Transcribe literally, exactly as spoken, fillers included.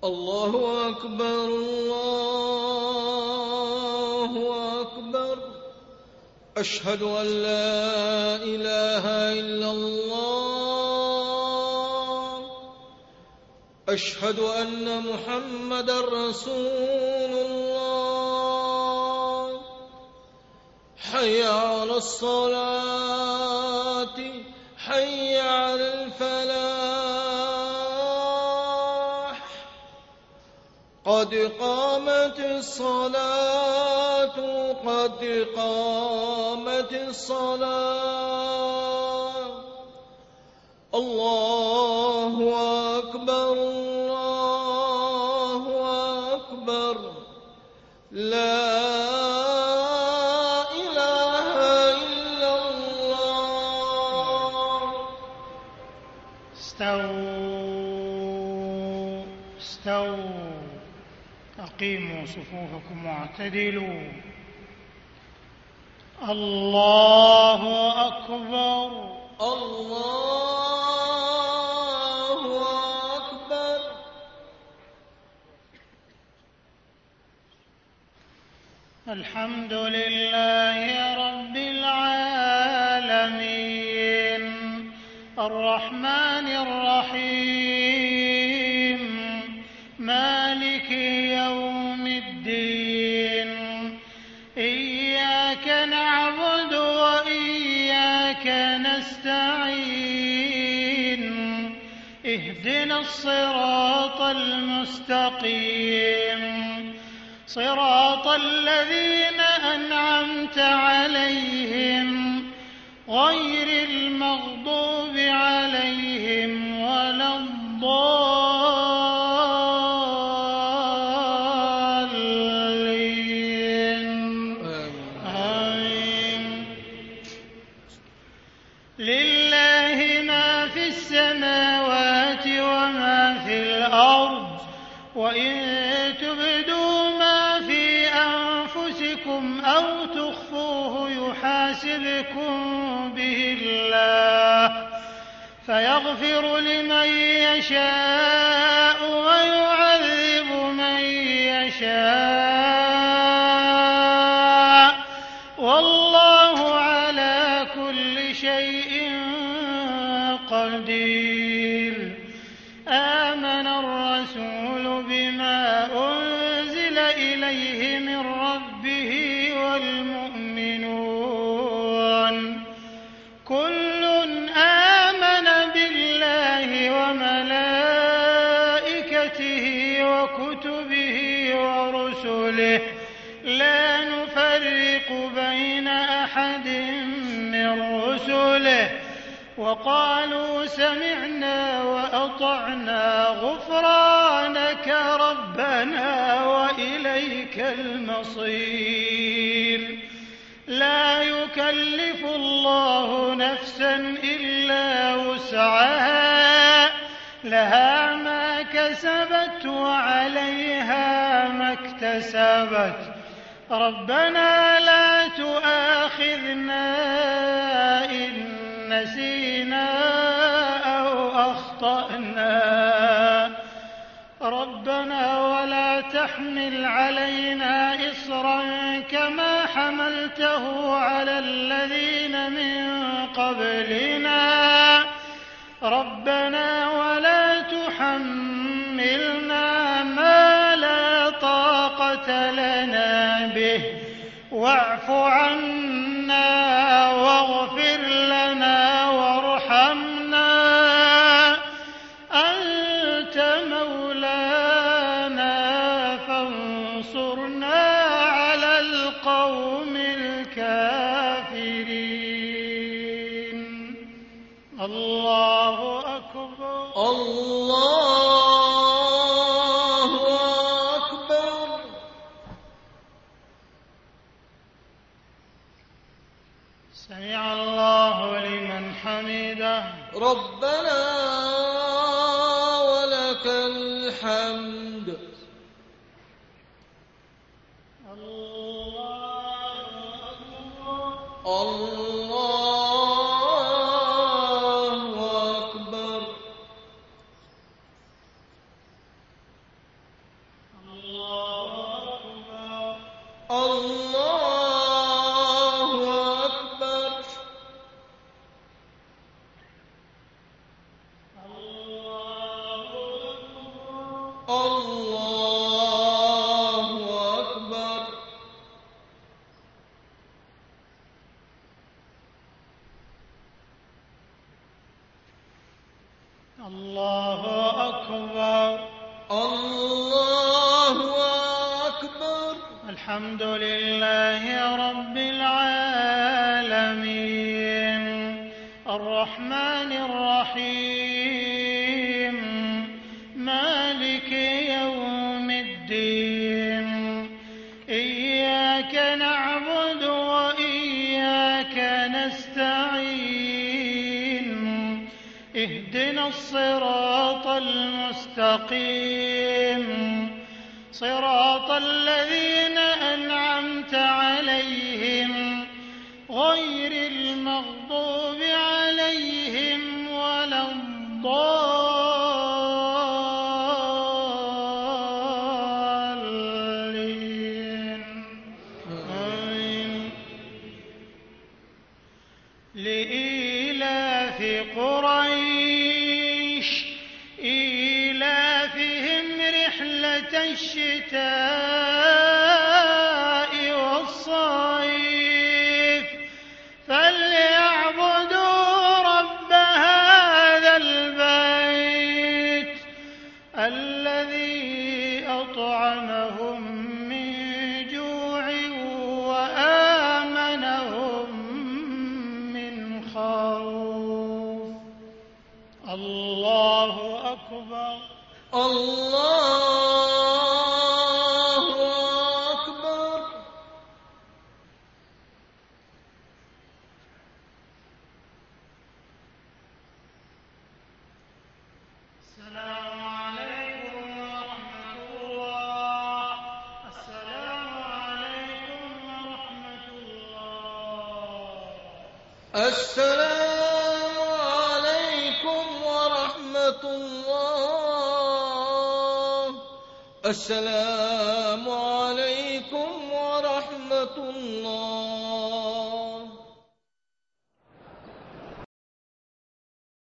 الله أكبر الله أكبر. أشهد أن لا إله إلا الله. أشهد أن محمدًا رسول الله. حي على الصلاة حي على الفلاح. قد قامت الصلاة قد قامت الصلاة. الله أكبر الله أكبر. لا إله إلا الله. استووا استووا أقيموا صفوفكم واعتدلوا. الله أكبر الله أكبر. الحمد لله رب العالمين الرحمن الرحيم مالك يوم الدين. إياك نعبد وإياك نستعين. اهدنا الصراط المستقيم صراط الذين أنعمت عليهم غير المغضوب عليهم ولا الضالين. آمين. لله ما في السماوات وما في الأرض وإن تبدوا ما في أنفسكم أو تخفوه يحاسبكم به الله فيغفر لمن يشاء ويعذب من يشاء والله على كل شيء قدير. آمن الرسول بما أنزل إليه من ربه والمؤمنون كل آمن بالله وملائكته وكتبه ورسله لا نفرق بين أحد من رسله وقالوا سمعنا وأطعنا غفرانك ربنا وإليك المصير. لا يكلف الله نفسا إلا وسعها لها ما كسبت وعليها ما اكتسبت. ربنا لا تؤاخذنا إن نسينا أو أخطأنا. ربنا ولا تحمل علينا إصرا كما حملته على الذين من قبلنا. ربنا ولا تحملنا ما لا طاقة لنا به واعف عنا واغفر لنا وارحمنا أنت مولانا فانصرنا على القوم الكافرين. الله أكبر الله أكبر. سمع الله لمن حمده. ربنا ولك الحمد. الله أكبر الله أكبر. الله أكبر الله أكبر. الحمد لله رب العالمين الرحمن الرحيم مالك يوم الدين إياك نعبد وإياك نستعين اهدنا الصراط المستقيم صراط الذين أنعمت عليهم غير المغضوب عليهم ولا الضالين آمين. لإيلاف قريش إيلافهم رحلة الشتاء والصيف فليعبدوا رب هذا البيت الذي أطعمهم من جوع وآمنهم من خوف. الله أكبر الله أكبر. السلام عليكم ورحمة الله. السلام عليكم ورحمة الله. السلام عليكم ورحمة الله. السلام عليكم ورحمة الله.